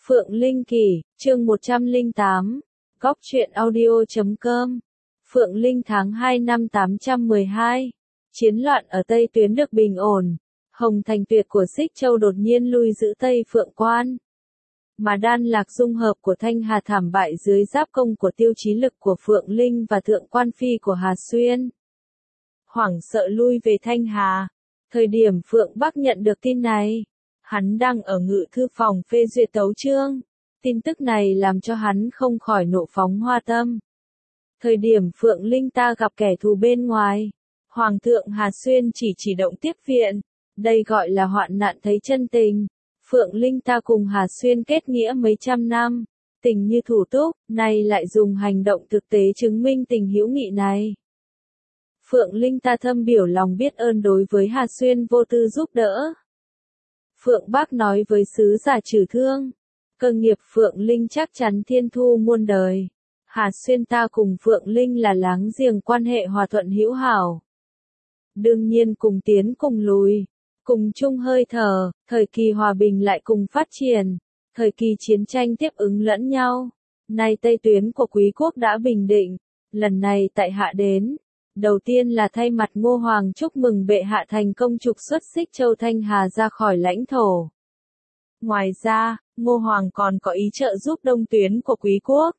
Phượng Linh Kỳ, chương 108, Góc truyện audio.com. Phượng Linh tháng 2 năm 812. Chiến loạn ở Tây Tuyến được bình ổn. Hồng Thành Tuyệt của Xích Châu đột nhiên lui giữ Tây Phượng Quan. Mà Đan Lạc dung hợp của Thanh Hà thảm bại dưới giáp công của Tiêu Chí Lực của Phượng Linh và Thượng Quan Phi của Hà Xuyên. Hoảng sợ lui về Thanh Hà. Thời điểm Phượng Bắc nhận được tin này, hắn đang ở ngự thư phòng phê duyệt tấu chương. Tin tức này làm cho hắn không khỏi nộ phóng hoa tâm. Thời điểm Phượng Linh ta gặp kẻ thù bên ngoài, Hoàng thượng Hà Xuyên chỉ động tiếp viện. Đây gọi là hoạn nạn thấy chân tình. Phượng Linh ta cùng Hà Xuyên kết nghĩa mấy trăm năm, tình như thủ túc, nay lại dùng hành động thực tế chứng minh tình hữu nghị này. Phượng Linh ta thâm biểu lòng biết ơn đối với Hà Xuyên vô tư giúp đỡ. Phượng Bác nói với sứ giả Trừ Thương, cơ nghiệp Phượng Linh chắc chắn thiên thu muôn đời. Hà Xuyên ta cùng Phượng Linh là láng giềng, quan hệ hòa thuận hữu hảo. Đương nhiên cùng tiến cùng lùi, cùng chung hơi thở, thời kỳ hòa bình lại cùng phát triển, thời kỳ chiến tranh tiếp ứng lẫn nhau. Nay Tây Tuyến của Quý quốc đã bình định, lần này tại hạ đến. Đầu tiên là thay mặt Ngô Hoàng chúc mừng bệ hạ thành công trục xuất Xích Châu Thanh Hà ra khỏi lãnh thổ. Ngoài ra, Ngô Hoàng còn có ý trợ giúp Đông Tuyến của Quý quốc.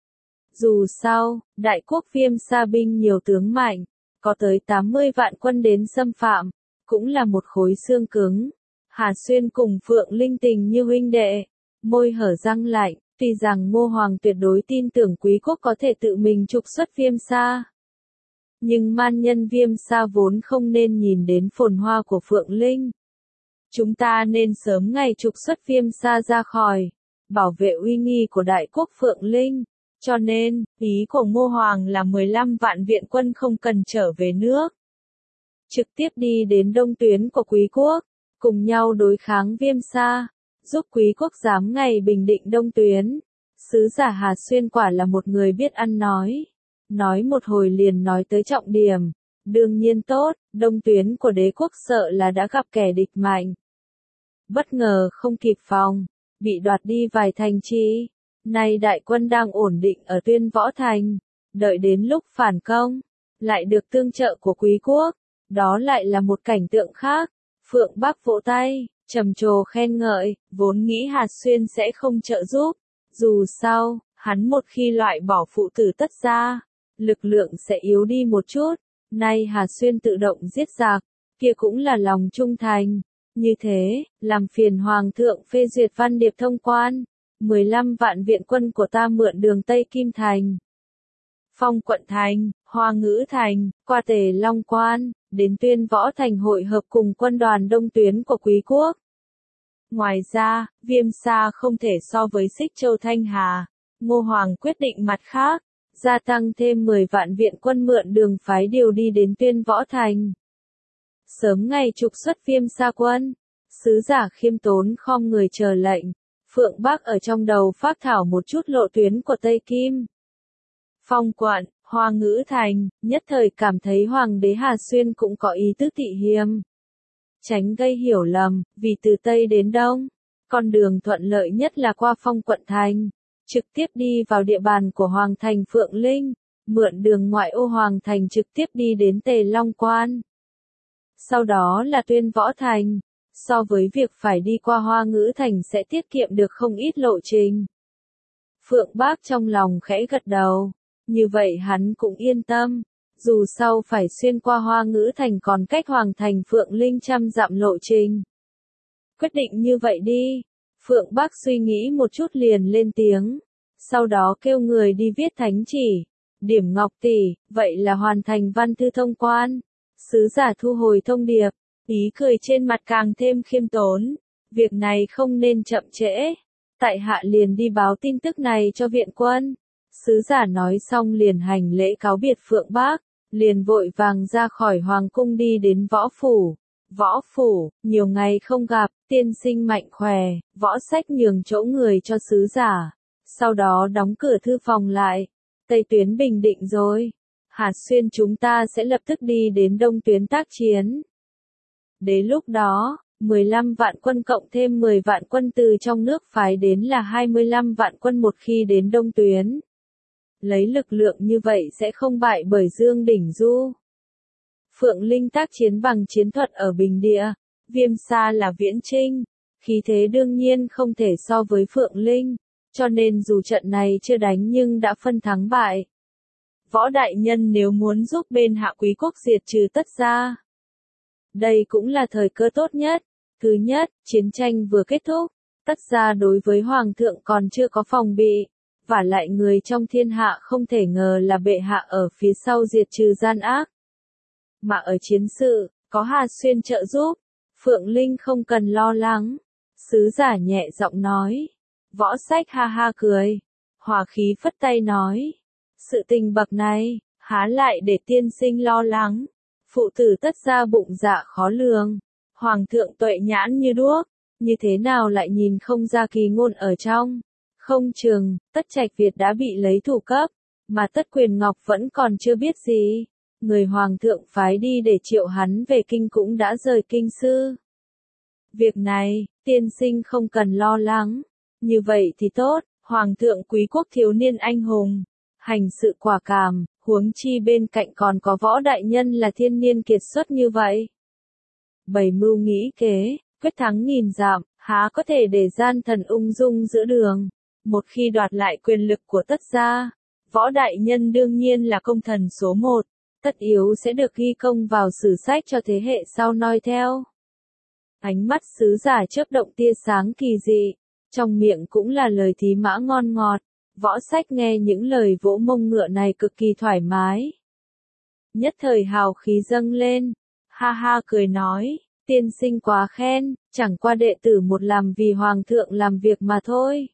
Dù sao, đại quốc Viêm Sa binh nhiều tướng mạnh, có tới 80 vạn quân đến xâm phạm, cũng là một khối xương cứng. Hà Xuyên cùng Phượng Linh tình như huynh đệ, môi hở răng lạnh, tuy rằng Ngô Hoàng tuyệt đối tin tưởng Quý quốc có thể tự mình trục xuất Viêm Sa. Nhưng man nhân Viêm Sa vốn không nên nhìn đến phồn hoa của Phượng Linh. Chúng ta nên sớm ngày trục xuất Viêm Sa ra khỏi, bảo vệ uy nghi của đại quốc Phượng Linh. Cho nên, ý của Ngô Hoàng là 15 vạn viện quân không cần trở về nước. Trực tiếp đi đến Đông Tuyến của Quý quốc, cùng nhau đối kháng Viêm Sa, giúp Quý quốc giám ngày bình định Đông Tuyến. Sứ giả Hà Xuyên quả là một người biết ăn nói một hồi liền nói tới trọng điểm. Đương nhiên tốt, Đông Tuyến của đế quốc sợ là đã gặp kẻ địch mạnh. Bất ngờ không kịp phòng, bị đoạt đi vài thành trì. Nay đại quân đang ổn định ở Tuyên Võ Thành, đợi đến lúc phản công, lại được tương trợ của Quý quốc, đó lại là một cảnh tượng khác. Phượng Bắc vỗ tay, trầm trồ khen ngợi, vốn nghĩ Hà Xuyên sẽ không trợ giúp. Dù sao, hắn một khi loại bỏ phụ tử Tất gia, lực lượng sẽ yếu đi một chút. Nay Hà Xuyên tự động giết giặc, kia cũng là lòng trung thành. Như thế, làm phiền Hoàng thượng phê duyệt văn điệp thông quan. 15 vạn viện quân của ta mượn đường Tây Kim Thành, Phong Quận Thành, Hoa Ngữ Thành, qua Tề Long Quan, đến Tuyên Võ Thành hội hợp cùng quân đoàn Đông Tuyến của Quý quốc. Ngoài ra, Viêm Sa không thể so với Xích Châu Thanh Hà. Ngô Hoàng quyết định mặt khác, gia tăng thêm 10 vạn viện quân mượn đường phái điều đi đến Tuyên Võ Thành. Sớm ngày trục xuất Viêm Sa quân, sứ giả khiêm tốn khom người chờ lệnh. Phượng Bắc ở trong đầu phác thảo một chút lộ tuyến của Tây Kim, Phong Quận, Hoa Ngữ Thành, nhất thời cảm thấy Hoàng đế Hà Xuyên cũng có ý tứ tị hiềm. Tránh gây hiểu lầm, vì từ Tây đến Đông, con đường thuận lợi nhất là qua Phong Quận Thành, trực tiếp đi vào địa bàn của Hoàng thành Phượng Linh, mượn đường ngoại ô Hoàng thành trực tiếp đi đến Tề Long Quan. Sau đó là Tuyên Võ Thành. So với việc phải đi qua Hoa Ngữ Thành sẽ tiết kiệm được không ít lộ trình. Phượng Bác trong lòng khẽ gật đầu. Như vậy hắn cũng yên tâm. Dù sau phải xuyên qua Hoa Ngữ Thành còn cách Hoàng thành Phượng Linh trăm dặm lộ trình. Quyết định như vậy đi. Phượng Bác suy nghĩ một chút liền lên tiếng. Sau đó kêu người đi viết thánh chỉ. Điểm Ngọc tỷ, vậy là hoàn thành văn thư thông quan. Sứ giả thu hồi thông điệp. Ý cười trên mặt càng thêm khiêm tốn. Việc này không nên chậm trễ. Tại hạ liền đi báo tin tức này cho viện quân. Sứ giả nói xong liền hành lễ cáo biệt Phượng Bác, liền vội vàng ra khỏi hoàng cung đi đến võ phủ. Võ phủ, nhiều ngày không gặp, tiên sinh mạnh khỏe, võ sách nhường chỗ người cho sứ giả. Sau đó đóng cửa thư phòng lại. Tây Tuyến bình định rồi. Hà Xuyên chúng ta sẽ lập tức đi đến Đông Tuyến tác chiến. Đến lúc đó, 15 vạn quân cộng thêm 10 vạn quân từ trong nước phái đến là 25 vạn quân một khi đến Đông Tuyến. Lấy lực lượng như vậy sẽ không bại bởi Dương Đỉnh Du. Phượng Linh tác chiến bằng chiến thuật ở Bình Địa, Viêm Sa là viễn trinh, khí thế đương nhiên không thể so với Phượng Linh, cho nên dù trận này chưa đánh nhưng đã phân thắng bại. Võ đại nhân nếu muốn giúp bên Hạ Quý quốc diệt trừ Tất Gia, đây cũng là thời cơ tốt nhất. Thứ nhất, chiến tranh vừa kết thúc, Tất Gia đối với Hoàng thượng còn chưa có phòng bị, vả lại người trong thiên hạ không thể ngờ là bệ hạ ở phía sau diệt trừ gian ác. Mà ở chiến sự, có Hà Xuyên trợ giúp, Phượng Linh không cần lo lắng. Sứ giả nhẹ giọng nói. Võ Sách ha ha cười, hòa khí phất tay nói. Sự tình bậc này, há lại để tiên sinh lo lắng. Phụ tử Tất Gia bụng dạ khó lường. Hoàng thượng tuệ nhãn như đuốc, như thế nào lại nhìn không ra kỳ ngôn ở trong. Không chừng, Tất Trạch Việt đã bị lấy thủ cấp, mà Tất Quyền Ngọc vẫn còn chưa biết gì. Người Hoàng thượng phái đi để triệu hắn về kinh cũng đã rời kinh sư. Việc này, tiên sinh không cần lo lắng. Như vậy thì tốt, Hoàng thượng quý quốc thiếu niên anh hùng, hành sự quả cảm, huống chi bên cạnh còn có Võ đại nhân là thiên niên kiệt xuất như vậy. Bày mưu nghĩ kế, quyết thắng nghìn dặm, há có thể để gian thần ung dung giữa đường. Một khi đoạt lại quyền lực của Tất Gia, Võ đại nhân đương nhiên là công thần số một, tất yếu sẽ được ghi công vào sử sách cho thế hệ sau noi theo. Ánh mắt sứ giả chớp động tia sáng kỳ dị, trong miệng cũng là lời thí mã ngon ngọt. Võ Sách nghe những lời vỗ mông ngựa này cực kỳ thoải mái. Nhất thời hào khí dâng lên, ha ha cười nói, tiên sinh quá khen, chẳng qua đệ tử một làm vì Hoàng thượng làm việc mà thôi.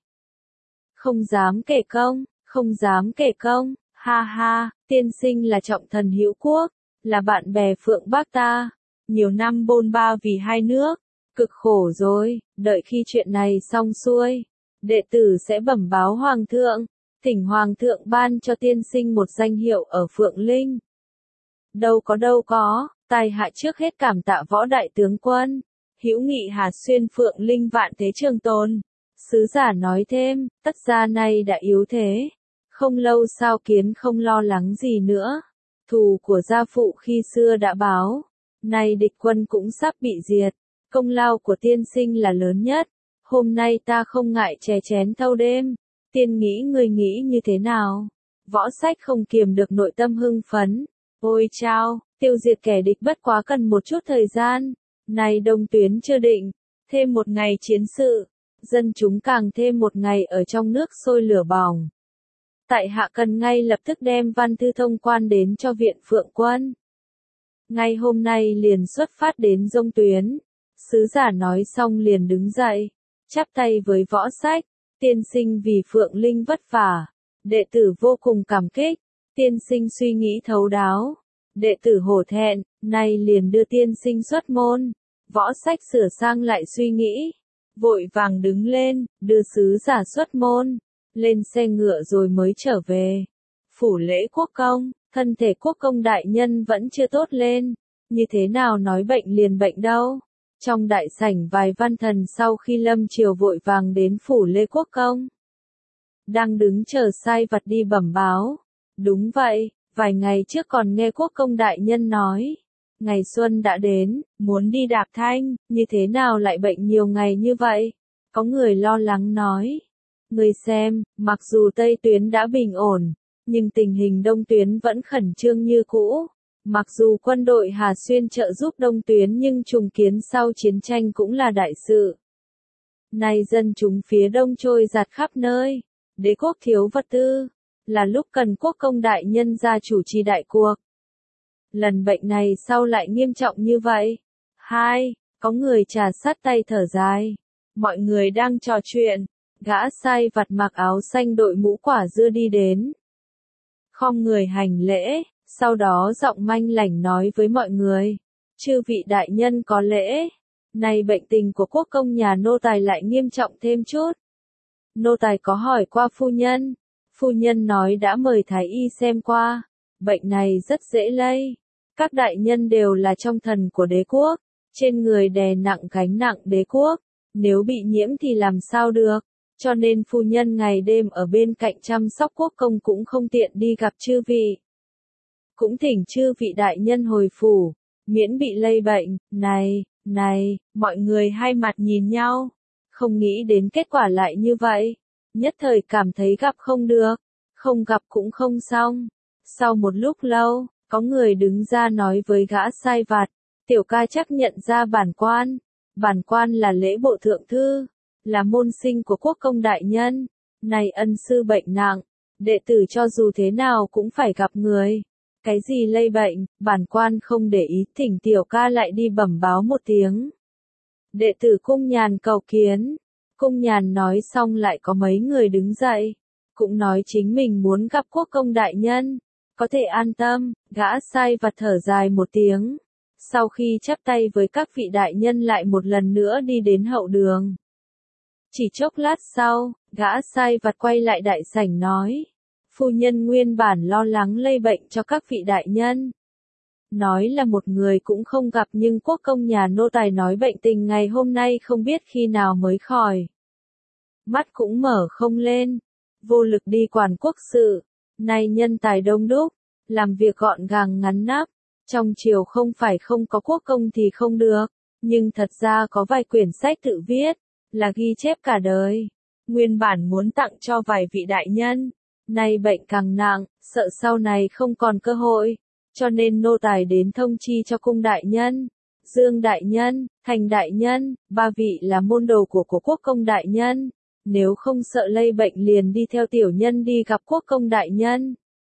Không dám kể công, không dám kể công, ha ha, tiên sinh là trọng thần hữu quốc, là bạn bè Phượng Bác ta, nhiều năm bôn ba vì hai nước, cực khổ rồi, đợi khi chuyện này xong xuôi, đệ tử sẽ bẩm báo Hoàng thượng, thỉnh Hoàng thượng ban cho tiên sinh một danh hiệu ở Phượng Linh. Đâu có, tài hạ trước hết cảm tạ Võ đại tướng quân, hữu nghị Hà Xuyên Phượng Linh vạn thế trường tồn. Sứ giả nói thêm, Tất Gia này đã yếu thế, không lâu sao kiến không lo lắng gì nữa. Thù của gia phụ khi xưa đã báo, nay địch quân cũng sắp bị diệt, công lao của tiên sinh là lớn nhất. Hôm nay ta không ngại chè chén thâu đêm, tiên nghĩ người nghĩ như thế nào? Võ Sách không kiềm được nội tâm hưng phấn. Ôi chao, tiêu diệt kẻ địch bất quá cần một chút thời gian. Này Đông Tuyến chưa định, thêm một ngày chiến sự, dân chúng càng thêm một ngày ở trong nước sôi lửa bỏng. Tại hạ cần ngay lập tức đem văn thư thông quan đến cho viện Phượng quân. Ngay hôm nay liền xuất phát đến Đông Tuyến. Sứ giả nói xong liền đứng dậy, chắp tay với Võ Sách, tiên sinh vì Phượng Linh vất vả, đệ tử vô cùng cảm kích, tiên sinh suy nghĩ thấu đáo, đệ tử hổ thẹn, nay liền đưa tiên sinh xuất môn. Võ Sách sửa sang lại suy nghĩ, vội vàng đứng lên, đưa sứ giả xuất môn, lên xe ngựa rồi mới trở về. Phủ lễ quốc công, thân thể quốc công đại nhân vẫn chưa tốt lên, như thế nào nói bệnh liền bệnh đâu. Trong đại sảnh vài văn thần sau khi lâm triều vội vàng đến phủ lễ quốc công. Đang đứng chờ sai vặt đi bẩm báo. Đúng vậy, vài ngày trước còn nghe quốc công đại nhân nói. Ngày xuân đã đến, muốn đi Đạp Thanh, như thế nào lại bệnh nhiều ngày như vậy? Có người lo lắng nói. Người xem, mặc dù Tây Tuyến đã bình ổn, nhưng tình hình Đông Tuyến vẫn khẩn trương như cũ. Mặc dù quân đội Hà Xuyên trợ giúp Đông Tuyến nhưng trùng kiến sau chiến tranh cũng là đại sự. Nay dân chúng phía Đông trôi giạt khắp nơi, đế quốc thiếu vật tư, là lúc cần quốc công đại nhân ra chủ trì đại cuộc. Lần bệnh này sao lại nghiêm trọng như vậy? Hai, có người trà sát tay thở dài. Mọi người đang trò chuyện, gã sai vặt mặc áo xanh đội mũ quả dưa đi đến. Khom người hành lễ. Sau đó giọng manh lảnh nói với mọi người, chư vị đại nhân có lễ, nay bệnh tình của quốc công nhà nô tài lại nghiêm trọng thêm chút. Nô tài có hỏi qua phu nhân nói đã mời thái y xem qua, bệnh này rất dễ lây, các đại nhân đều là trong thần của đế quốc, trên người đè nặng gánh nặng đế quốc, nếu bị nhiễm thì làm sao được, cho nên phu nhân ngày đêm ở bên cạnh chăm sóc quốc công cũng không tiện đi gặp chư vị. Cũng thỉnh chư vị đại nhân hồi phủ, miễn bị lây bệnh. Này, mọi người hai mặt nhìn nhau, không nghĩ đến kết quả lại như vậy, nhất thời cảm thấy gặp không được, không gặp cũng không xong. Sau một lúc lâu, có người đứng ra nói với gã sai vặt, tiểu ca chắc nhận ra bản quan là lễ bộ thượng thư, là môn sinh của quốc công đại nhân, này ân sư bệnh nặng, đệ tử cho dù thế nào cũng phải gặp người. Cái gì lây bệnh, bản quan không để ý, thỉnh tiểu ca lại đi bẩm báo một tiếng. Đệ tử Cung Nhàn cầu kiến. Cung Nhàn nói xong lại có mấy người đứng dậy, cũng nói chính mình muốn gặp quốc công đại nhân, có thể an tâm. Gã sai vặt thở dài một tiếng, sau khi chắp tay với các vị đại nhân lại một lần nữa đi đến hậu đường. Chỉ chốc lát sau, gã sai vặt quay lại đại sảnh nói, phu nhân nguyên bản lo lắng lây bệnh cho các vị đại nhân. Nói là một người cũng không gặp, nhưng quốc công nhà nô tài nói bệnh tình ngày hôm nay không biết khi nào mới khỏi. Mắt cũng mở không lên, vô lực đi quản quốc sự, nay nhân tài đông đúc, làm việc gọn gàng ngắn nắp, trong triều không phải không có quốc công thì không được, nhưng thật ra có vài quyển sách tự viết, là ghi chép cả đời, nguyên bản muốn tặng cho vài vị đại nhân, nay bệnh càng nặng, sợ sau này không còn cơ hội, cho nên nô tài đến thông chi cho Cung đại nhân, Dương đại nhân, Thành đại nhân, ba vị là môn đồ của quốc công đại nhân, nếu không sợ lây bệnh liền đi theo tiểu nhân đi gặp quốc công đại nhân.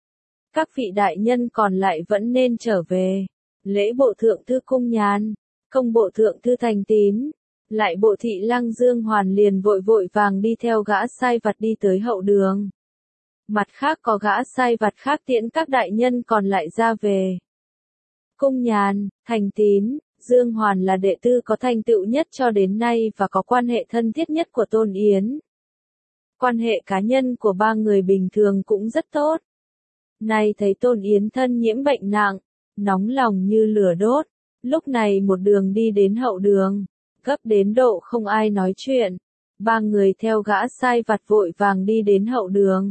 Các vị đại nhân còn lại vẫn nên trở về. Lễ bộ thượng thư Cung Nhàn, công bộ thượng thư Thành Tín, lại bộ thị Lăng Dương Hoàn liền vội vội vàng đi theo gã sai vặt đi tới hậu đường. Mặt khác có gã sai vặt khác tiễn các đại nhân còn lại ra về. Cung Nhàn, Thành Tín, Dương Hoàn là đệ tử có thành tựu nhất cho đến nay và có quan hệ thân thiết nhất của Tôn Yến. Quan hệ cá nhân của ba người bình thường cũng rất tốt. Nay thấy Tôn Yến thân nhiễm bệnh nặng, nóng lòng như lửa đốt, lúc này một đường đi đến hậu đường, gấp đến độ không ai nói chuyện. Ba người theo gã sai vặt vội vàng đi đến hậu đường.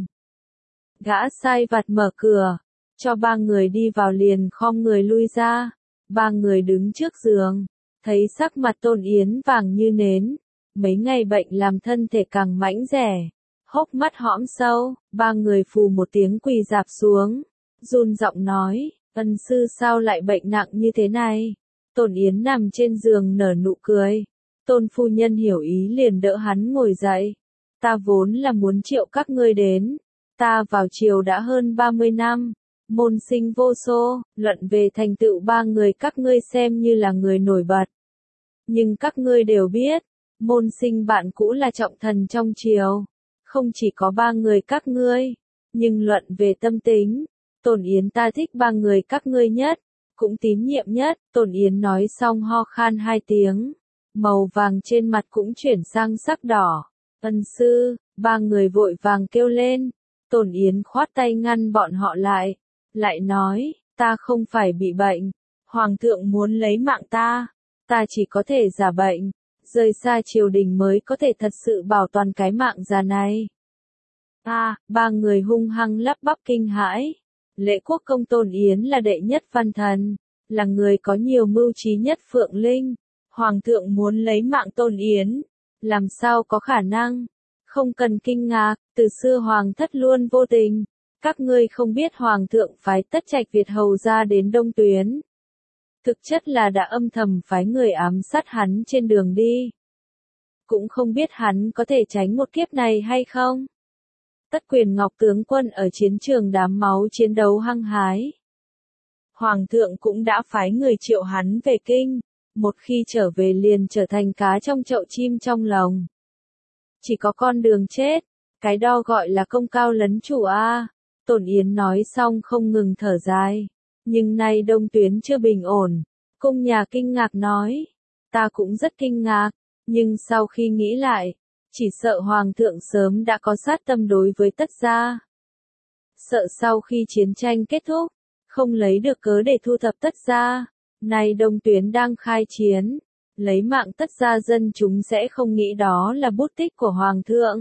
Gã sai vặt mở cửa, cho ba người đi vào liền khom người lui ra. Ba người đứng trước giường, thấy sắc mặt Tôn Yến vàng như nến, mấy ngày bệnh làm thân thể càng mảnh dẻ, hốc mắt hõm sâu, ba người phù một tiếng quỳ rạp xuống, run giọng nói, ân sư sao lại bệnh nặng như thế này? Tôn Yến nằm trên giường nở nụ cười, Tôn phu nhân hiểu ý liền đỡ hắn ngồi dậy, ta vốn là muốn triệu các ngươi đến, ta vào triều đã hơn 30 năm. Môn sinh vô số, luận về thành tựu ba người các ngươi xem như là người nổi bật. Nhưng các ngươi đều biết, môn sinh bạn cũ là trọng thần trong triều, không chỉ có ba người các ngươi, nhưng luận về tâm tính, Tôn Yến ta thích ba người các ngươi nhất, cũng tín nhiệm nhất. Tôn Yến nói xong ho khan hai tiếng, màu vàng trên mặt cũng chuyển sang sắc đỏ. Ân sư, ba người vội vàng kêu lên, Tôn Yến khoát tay ngăn bọn họ lại nói, ta không phải bị bệnh, Hoàng thượng muốn lấy mạng ta chỉ có thể giả bệnh, rời xa triều đình mới có thể thật sự bảo toàn cái mạng già này. Ba người hung hăng lắp bắp kinh hãi, lễ quốc công Tôn Yến là đệ nhất văn thần, là người có nhiều mưu trí nhất Phượng Linh, Hoàng thượng muốn lấy mạng Tôn Yến, làm sao có khả năng, không cần kinh ngạc, từ xưa Hoàng thất luôn vô tình. Các ngươi không biết Hoàng thượng phái Tất Trạch Việt hầu ra đến Đông Tuyến. Thực chất là đã âm thầm phái người ám sát hắn trên đường đi. Cũng không biết hắn có thể tránh một kiếp này hay không. Tất Quyền Ngọc tướng quân ở chiến trường đám máu chiến đấu hăng hái. Hoàng thượng cũng đã phái người triệu hắn về kinh, một khi trở về liền trở thành cá trong chậu chim trong lồng. Chỉ có con đường chết, cái đó gọi là công cao lấn chủ a. Tôn Yến nói xong không ngừng thở dài. Nhưng nay Đông Tuyến chưa bình ổn. Cung nhà kinh ngạc nói. Ta cũng rất kinh ngạc. Nhưng sau khi nghĩ lại, chỉ sợ Hoàng thượng sớm đã có sát tâm đối với Tất gia. Sợ sau khi chiến tranh kết thúc, không lấy được cớ để thu thập Tất gia. Nay Đông Tuyến đang khai chiến, lấy mạng Tất gia dân chúng sẽ không nghĩ đó là bút tích của Hoàng thượng.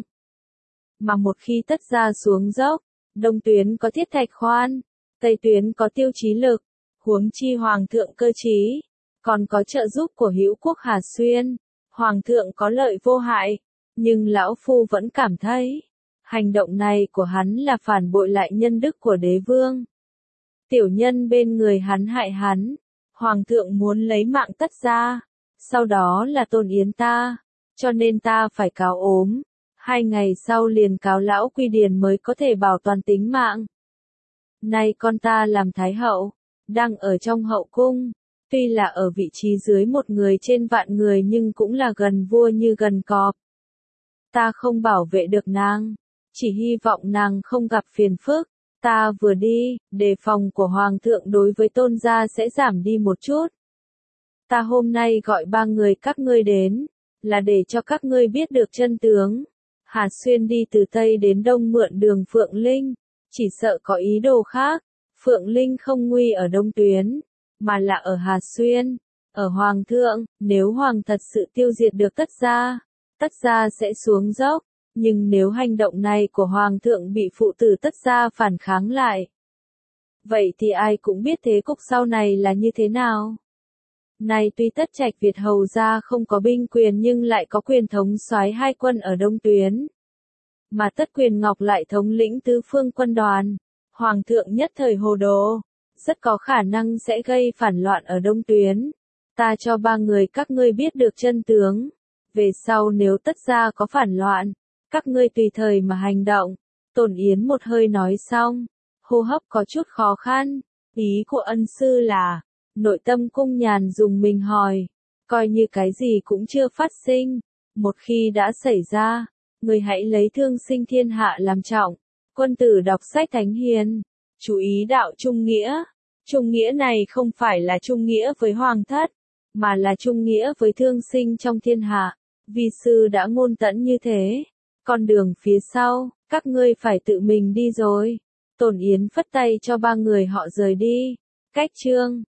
Mà một khi Tất gia xuống dốc, Đông Tuyến có Thiết Thạch Khoan, Tây Tuyến có Tiêu Chí Lực, huống chi Hoàng thượng cơ trí, còn có trợ giúp của Hữu Quốc Hà Xuyên, Hoàng thượng có lợi vô hại, nhưng lão phu vẫn cảm thấy, hành động này của hắn là phản bội lại nhân đức của đế vương. Tiểu nhân bên người hắn hại hắn, Hoàng thượng muốn lấy mạng Tất gia, sau đó là Tôn Yến ta, cho nên ta phải cáo ốm, 2 ngày sau liền cáo lão Quy Điền mới có thể bảo toàn tính mạng. Nay con ta làm thái hậu, đang ở trong hậu cung, tuy là ở vị trí dưới một người trên vạn người nhưng cũng là gần vua như gần cọp. Ta không bảo vệ được nàng, chỉ hy vọng nàng không gặp phiền phức. Ta vừa đi, đề phòng của Hoàng thượng đối với Tôn gia sẽ giảm đi một chút. Ta hôm nay gọi 3 người các ngươi đến, là để cho các ngươi biết được chân tướng. Hà Xuyên đi từ Tây đến Đông mượn đường Phượng Linh, chỉ sợ có ý đồ khác. Phượng Linh không nguy ở Đông Tuyến, mà là ở Hà Xuyên, ở Hoàng thượng. Nếu Hoàng thật sự tiêu diệt được Tất gia sẽ xuống dốc. Nhưng nếu hành động này của Hoàng thượng bị phụ tử Tất gia phản kháng lại, vậy thì ai cũng biết thế cục sau này là như thế nào. Này tuy Tất Trạch Việt hầu gia không có binh quyền nhưng lại có quyền thống soái 2 quân ở Đông Tuyến. Mà Tất Quyền Ngọc lại thống lĩnh tứ phương quân đoàn. Hoàng thượng nhất thời hồ đồ, rất có khả năng sẽ gây phản loạn ở Đông Tuyến. Ta cho 3 người các ngươi biết được chân tướng. Về sau nếu Tất gia có phản loạn, các ngươi tùy thời mà hành động. Tôn Yến một hơi nói xong, hô hấp có chút khó khăn. Ý của ân sư là, nội tâm Cung Nhàn dùng mình hỏi, coi như cái gì cũng chưa phát sinh. Một khi đã xảy ra, người hãy lấy thương sinh thiên hạ làm trọng. Quân tử đọc sách thánh hiền, chú ý đạo trung nghĩa. Trung nghĩa này không phải là trung nghĩa với hoàng thất, mà là trung nghĩa với thương sinh trong thiên hạ. Vi sư đã ngôn tẫn như thế. Con đường phía sau, các ngươi phải tự mình đi rồi. Tôn Yến phất tay cho 3 người họ rời đi. Cách chương